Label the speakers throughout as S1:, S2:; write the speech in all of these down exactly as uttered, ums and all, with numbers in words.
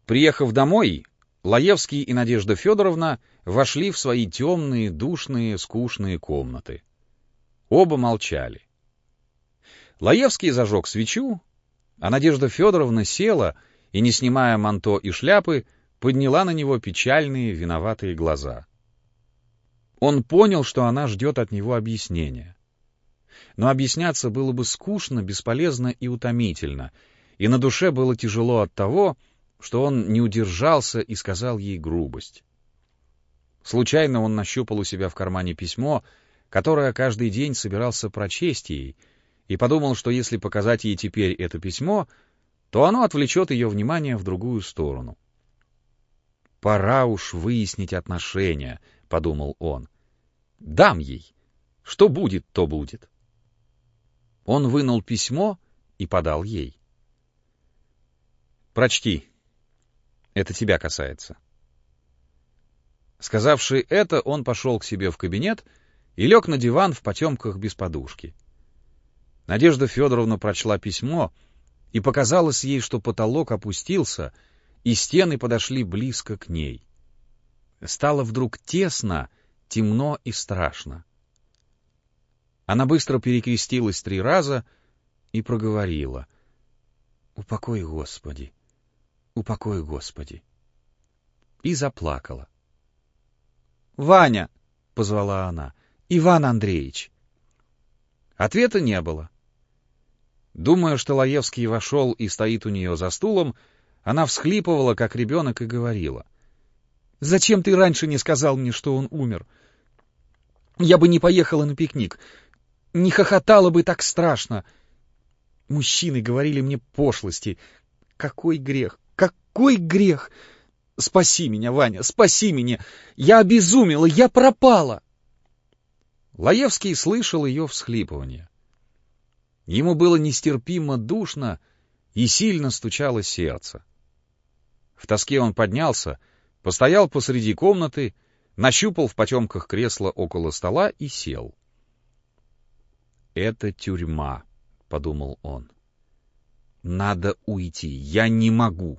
S1: Приехав домой, Лаевский и Надежда Федоровна вошли в свои темные, душные, скучные комнаты. Оба молчали. Лаевский зажег свечу, а Надежда Федоровна села и, не снимая манто и шляпы, подняла на него печальные, виноватые глаза. Он понял, что она ждет от него объяснения. Но объясняться было бы скучно, бесполезно и утомительно, и на душе было тяжело от того, что он не удержался и сказал ей грубость. Случайно он нащупал у себя в кармане письмо, которое каждый день собирался прочесть ей, и подумал, что если показать ей теперь это письмо, то оно отвлечет ее внимание в другую сторону. «Пора уж выяснить отношения», — подумал он. «Дам ей. Что будет, то будет». Он вынул письмо и подал ей. «Прочти. Это тебя касается». Сказавши это, он пошел к себе в кабинет и лег на диван в потемках без подушки. Надежда Федоровна прочла письмо, и показалось ей, что потолок опустился, и стены подошли близко к ней. Стало вдруг тесно, темно и страшно. Она быстро перекрестилась три раза и проговорила: «Упокой, Господи! Упокой, Господи!» И заплакала. «Ваня!» — позвала она. «Иван Андреевич!» Ответа не было. Думая, что Лаевский вошел и стоит у нее за стулом, она всхлипывала, как ребенок, и говорила: «Зачем ты раньше не сказал мне, что он умер? Я бы не поехала на пикник, не хохотала бы так страшно. Мужчины говорили мне пошлости. Какой грех, какой грех! Спаси меня, Ваня, спаси меня! Я обезумела, я пропала!» Лаевский слышал ее всхлипывание. Ему было нестерпимо душно и сильно стучало сердце. В тоске он поднялся, постоял посреди комнаты, нащупал в потемках кресло около стола и сел. «Это тюрьма», — подумал он. «Надо уйти, я не могу».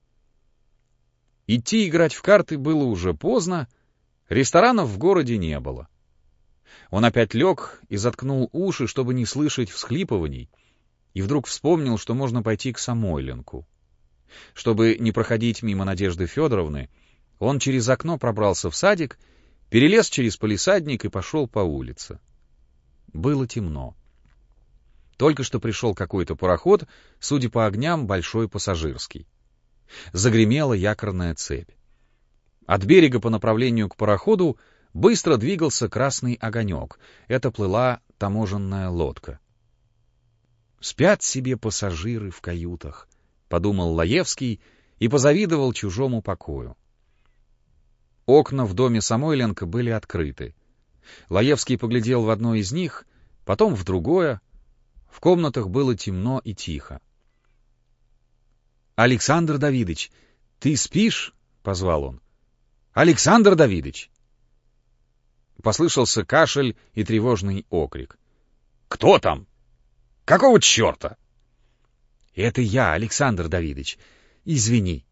S1: Идти играть в карты было уже поздно, ресторанов в городе не было. Он опять лег и заткнул уши, чтобы не слышать всхлипываний, и вдруг вспомнил, что можно пойти к Самойленку. Чтобы не проходить мимо Надежды Федоровны, он через окно пробрался в садик, перелез через палисадник и пошел по улице. Было темно. Только что пришел какой-то пароход, судя по огням, большой пассажирский. Загремела якорная цепь. От берега по направлению к пароходу быстро двигался красный огонек. Это плыла таможенная лодка. «Спят себе пассажиры в каютах», — подумал Лаевский и позавидовал чужому покою. Окна в доме Самойленко были открыты. Лаевский поглядел в одно из них, потом в другое. В комнатах было темно и тихо. «Александр Давидыч, ты спишь?» — позвал он. «Александр Давидыч!» Послышался кашель и тревожный окрик. «Кто там? Какого черта?» «Это я, Александр Давидыч. Извини».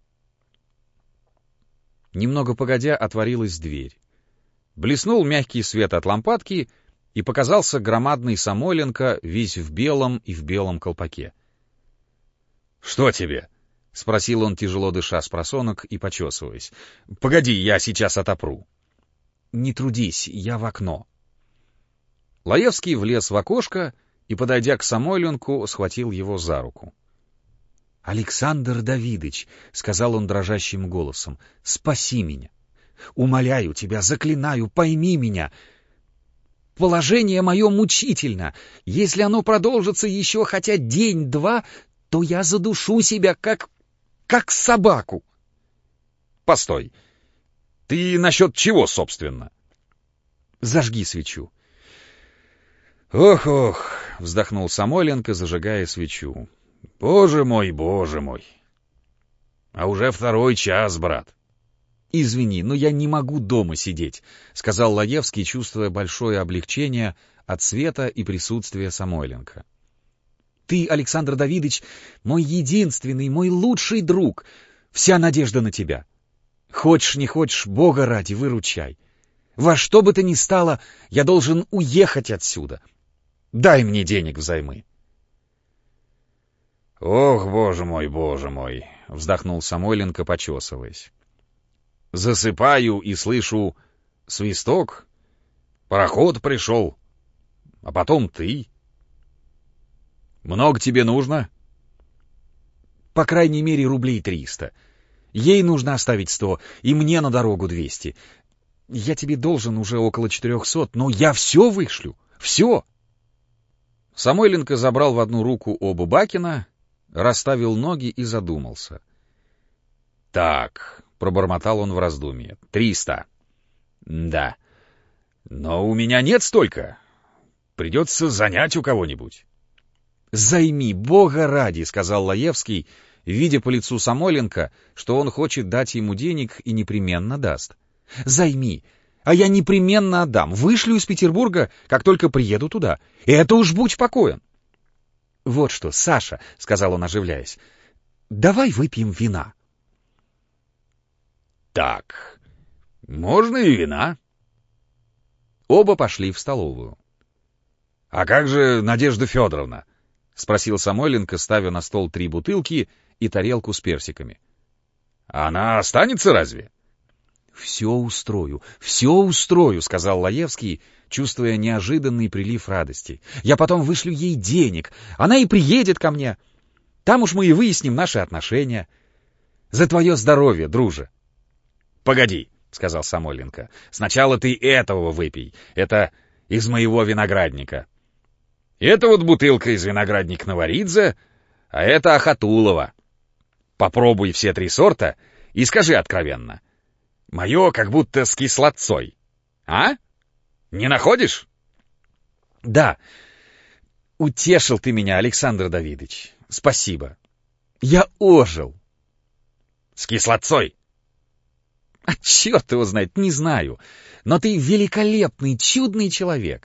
S1: Немного погодя отворилась дверь. Блеснул мягкий свет от лампадки, и показался громадный Самойленко, весь в белом и в белом колпаке. «Что тебе?» — спросил он, тяжело дыша спросонок и почесываясь. «Погоди, я сейчас отопру». «Не трудись, я в окно». Лаевский влез в окошко и, подойдя к Самойленку, схватил его за руку. «Александр Давидыч», — сказал он дрожащим голосом, — «спаси меня. Умоляю тебя, заклинаю, пойми меня. Положение мое мучительно. Если оно продолжится еще хотя день-два, то я задушу себя, как... как собаку». «Постой. Ты насчет чего, собственно?» «Зажги свечу». «Ох-ох», — вздохнул Самойленко, зажигая свечу. «Боже мой, боже мой! А уже второй час, брат». «Извини, но я не могу дома сидеть», — сказал Лаевский, чувствуя большое облегчение от света и присутствия Самойленко. «Ты, Александр Давидыч, мой единственный, мой лучший друг. Вся надежда на тебя. Хочешь, не хочешь, Бога ради, выручай. Во что бы то ни стало, я должен уехать отсюда. Дай мне денег взаймы.
S2: «Ох, боже мой, боже мой!» — вздохнул Самойленко, почесываясь. «Засыпаю и слышу свисток. Пароход пришел. А потом ты. Много тебе нужно?»
S1: По крайней мере, рублей триста. Ей нужно оставить сто, и мне на дорогу двести. Я тебе должен уже около четырехсот, но я все вышлю. Все!» Самойленко забрал в одну руку оба бакина, расставил ноги и задумался.
S2: «Так», — пробормотал он в раздумье, — «триста. Да. Но у меня нет столько. Придется занять у кого-нибудь».
S1: «Займи, Бога ради», — сказал Лаевский, видя по лицу Самойленко, что он хочет дать ему денег и непременно даст. «Займи, а я непременно отдам. Вышлю из Петербурга, как только приеду туда. И это уж будь покоен». «Вот что, Саша», — сказал он, оживляясь, — «давай выпьем вина».
S2: «Так, можно и вина».
S1: Оба пошли в столовую.
S2: «А как же Надежда Федоровна?»
S1: — спросил Самойленко, ставя на стол три бутылки и тарелку с персиками.
S2: «Она останется разве?»
S1: «Все устрою, все устрою», — сказал Лаевский, чувствуя неожиданный прилив радости. «Я потом вышлю ей денег, она и приедет ко мне. Там уж мы и выясним наши отношения. За твое здоровье, друже».
S2: «Погоди», — сказал Самойленко, — «сначала ты этого выпей. Это из моего виноградника. Это вот бутылка из виноградник Новоридзе, а это Ахатулова. Попробуй все три сорта и скажи откровенно. Мое как будто с кислотцой. А? Не находишь?»
S1: «Да. Утешил ты меня, Александр Давидович. Спасибо. Я ожил».
S2: «С кислотцой?»
S1: «А черт его знает, не знаю. Но ты великолепный, чудный человек».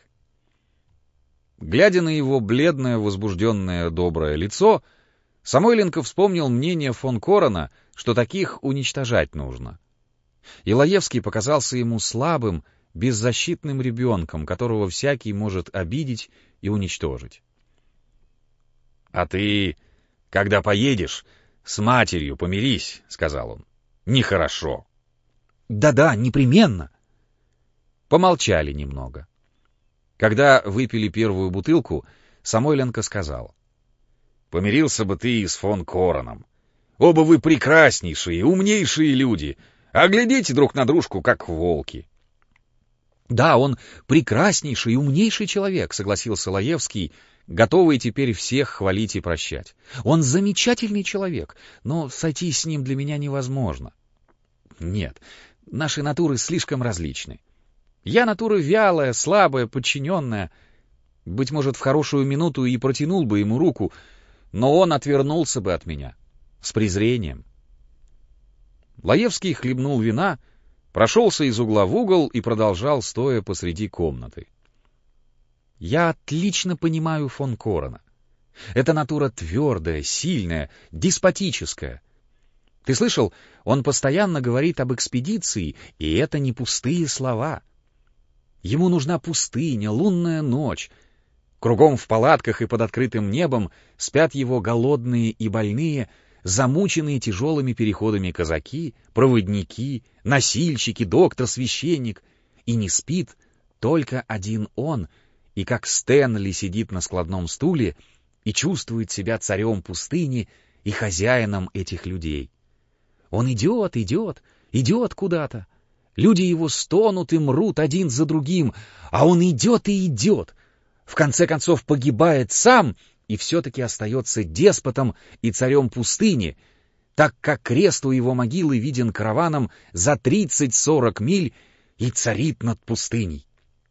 S1: Глядя на его бледное, возбужденное, доброе лицо, Самойленко вспомнил мнение фон Корона, что таких уничтожать нужно. И Лаевский показался ему слабым, беззащитным ребенком, которого всякий может обидеть и уничтожить.
S2: «А ты, когда поедешь, с матерью помирись», — сказал он. «Нехорошо».
S1: «Да-да, непременно». Помолчали немного. Когда выпили первую бутылку, Самойленко сказал:
S2: «Помирился бы ты и с фон Короном. Оба вы прекраснейшие, умнейшие люди, а глядите друг на дружку, как волки».
S1: «Да, он прекраснейший и умнейший человек», — согласился Лаевский, готовый теперь всех хвалить и прощать. «Он замечательный человек, но сойтись с ним для меня невозможно». «Нет, наши натуры слишком различны. Я натура вялая, слабая, подчиненная. Быть может, в хорошую минуту и протянул бы ему руку, но он отвернулся бы от меня. С презрением». Лаевский хлебнул вина, прошелся из угла в угол и продолжал, стоя посреди комнаты. «Я отлично понимаю фон Корона. Это натура твердая, сильная, деспотическая. Ты слышал, он постоянно говорит об экспедиции, и это не пустые слова. Ему нужна пустыня, лунная ночь. Кругом в палатках и под открытым небом спят его голодные и больные, замученные тяжелыми переходами казаки, проводники, носильщики, доктор, священник. И не спит только один он, и как Стэнли сидит на складном стуле и чувствует себя царем пустыни и хозяином этих людей. Он идет, идет, идет куда-то. Люди его стонут и мрут один за другим, а он идет и идет. В конце концов погибает сам и все-таки остается деспотом и царем пустыни, так как крест у его могилы виден караваном за тридцать-сорок миль и царит над пустыней.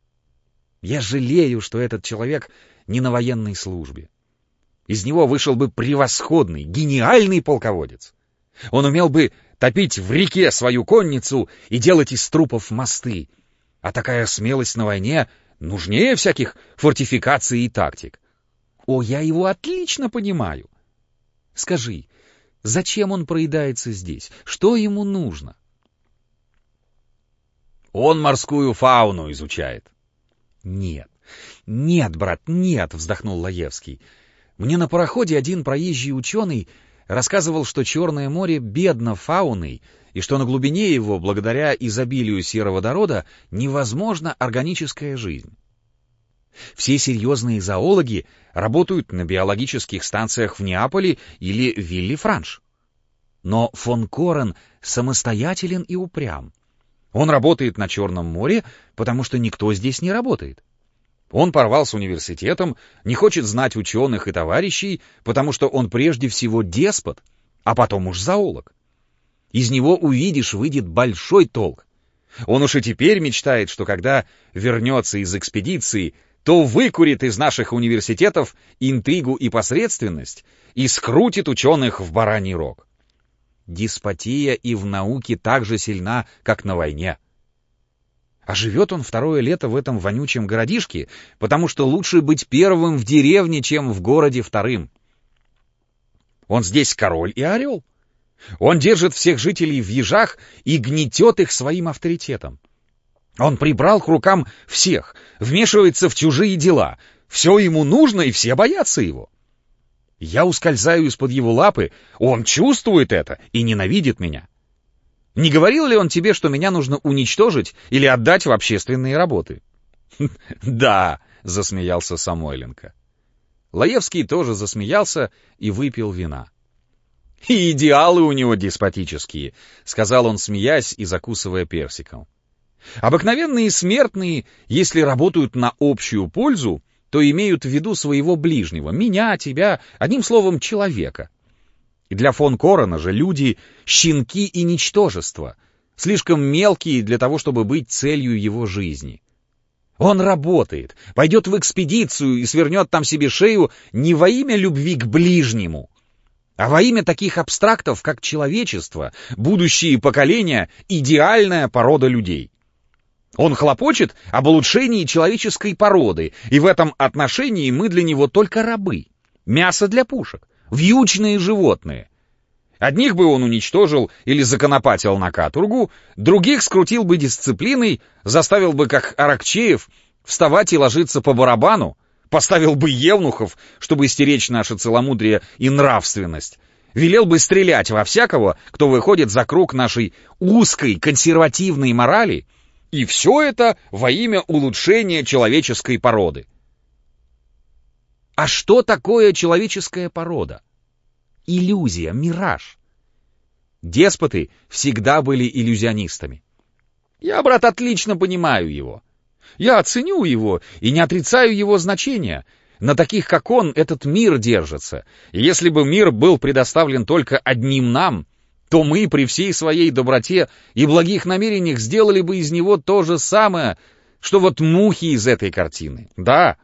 S1: Я жалею, что этот человек не на военной службе. Из него вышел бы превосходный, гениальный полководец. Он умел бы топить в реке свою конницу и делать из трупов мосты. А такая смелость на войне нужнее всяких фортификаций и тактик. О, я его отлично понимаю. Скажи, Зачем он проедается здесь? Что ему нужно?
S2: Он морскую фауну изучает.
S1: Нет, нет, брат, нет, вздохнул Лаевский. Мне на пароходе один проезжий ученый рассказывал, что Черное море бедно фауной, и что на глубине его, благодаря изобилию сероводорода, невозможна органическая жизнь. Все серьезные зоологи работают на биологических станциях в Неаполе или Вилли-Франш. Но фон Корен самостоятелен и упрям. Он работает на Черном море, потому что никто здесь не работает. Он порвал с университетом, не хочет знать ученых и товарищей, потому что он прежде всего деспот, а потом уж зоолог. Из него, увидишь, выйдет большой толк. Он уж и теперь мечтает, что когда вернется из экспедиции, то выкурит из наших университетов интригу и посредственность и скрутит ученых в бараний рог. Деспотия и в науке так же сильна, как на войне. А живет он второе лето в этом вонючем городишке, потому что лучше быть первым в деревне, чем в городе вторым. Он здесь король и орел. Он держит всех жителей в ежах и гнетет их своим авторитетом. Он прибрал к рукам всех, вмешивается в чужие дела. Все ему нужно, и все боятся его. Я ускользаю из-под его лапы, он чувствует это и ненавидит меня. Не говорил ли он тебе, что меня нужно уничтожить или отдать в общественные работы? Да, засмеялся Самойленко. Лаевский тоже засмеялся и выпил вина. И идеалы у него деспотические, сказал он, смеясь и закусывая персиком. Обыкновенные смертные, если работают на общую пользу, то имеют в виду своего ближнего, меня, тебя, одним словом, человека. И для фон Корена же люди — щенки и ничтожества, слишком мелкие для того, чтобы быть целью его жизни. Он работает, пойдет в экспедицию и свернет там себе шею не во имя любви к ближнему, а во имя таких абстрактов, как человечество, будущие поколения, идеальная порода людей. Он хлопочет об улучшении человеческой породы, и в этом отношении мы для него только рабы, мясо для пушек, вьючные животные. Одних бы он уничтожил или законопатил на каторгу, других скрутил бы дисциплиной, заставил бы, как Аракчеев, вставать и ложиться по барабану, поставил бы евнухов, чтобы стеречь наше целомудрие и нравственность, велел бы стрелять во всякого, кто выходит за круг нашей узкой консервативной морали, и все это во имя улучшения человеческой породы. А что такое человеческая порода? Иллюзия, мираж. Деспоты всегда были иллюзионистами. Я, брат, отлично понимаю его. Я оценю его и не отрицаю его значения. На таких, как он, этот мир держится. И если бы мир был предоставлен только одним нам, то мы при всей своей доброте и благих намерениях сделали бы из него то же самое, что вот мухи из этой картины. Да.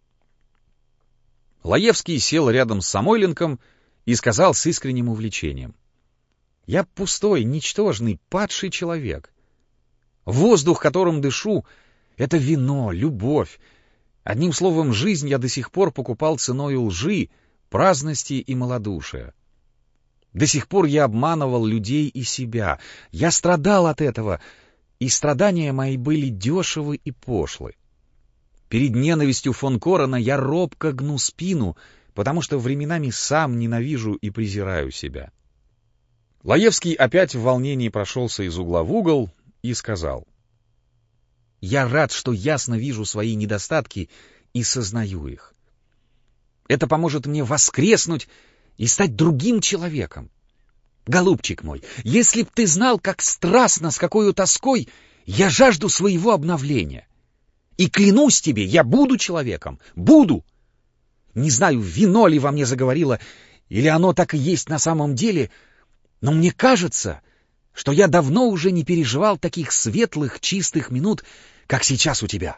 S1: Лаевский сел рядом с Самойленком и сказал с искренним увлечением: «Я пустой, ничтожный, падший человек. Воздух, которым дышу, — это вино, любовь. Одним словом, жизнь я до сих пор покупал ценою лжи, праздности и малодушия. До сих пор я обманывал людей и себя. Я страдал от этого, и страдания мои были дешевы и пошлы. Перед ненавистью фон Корена я робко гну спину, потому что временами сам ненавижу и презираю себя». Лаевский опять в волнении прошелся из угла в угол и сказал: «Я рад, что ясно вижу свои недостатки и сознаю их. Это поможет мне воскреснуть и стать другим человеком. Голубчик мой, если б ты знал, как страстно, с какой тоской я жажду своего обновления. И клянусь тебе, я буду человеком, буду. Не знаю, вино ли во мне заговорило, или оно так и есть на самом деле, но мне кажется, что я давно уже не переживал таких светлых, чистых минут, как сейчас у тебя».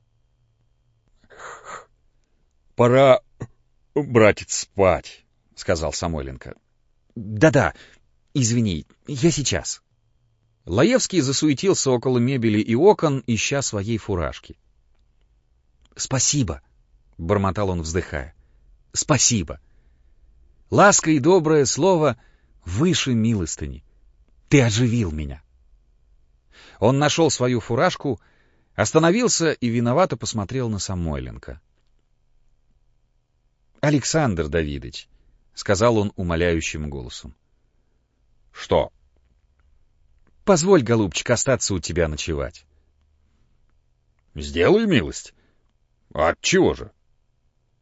S2: «Пора, братец, спать», — сказал Самойленко.
S1: «Да-да, извини, я сейчас». Лаевский засуетился около мебели и окон, ища своей фуражки. «Спасибо», — бормотал он, вздыхая. «Спасибо. Ласка и доброе слово выше милостыни. Ты оживил меня. Он нашел свою фуражку, остановился и виновато посмотрел на Самойленко. — Александр Давидович, — сказал он умоляющим голосом. — Что? — Позволь, голубчик, остаться у тебя ночевать. — Сделай милость. Отчего же?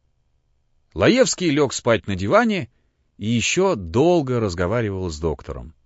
S1: Лаевский лег спать на диване и еще долго разговаривал с доктором.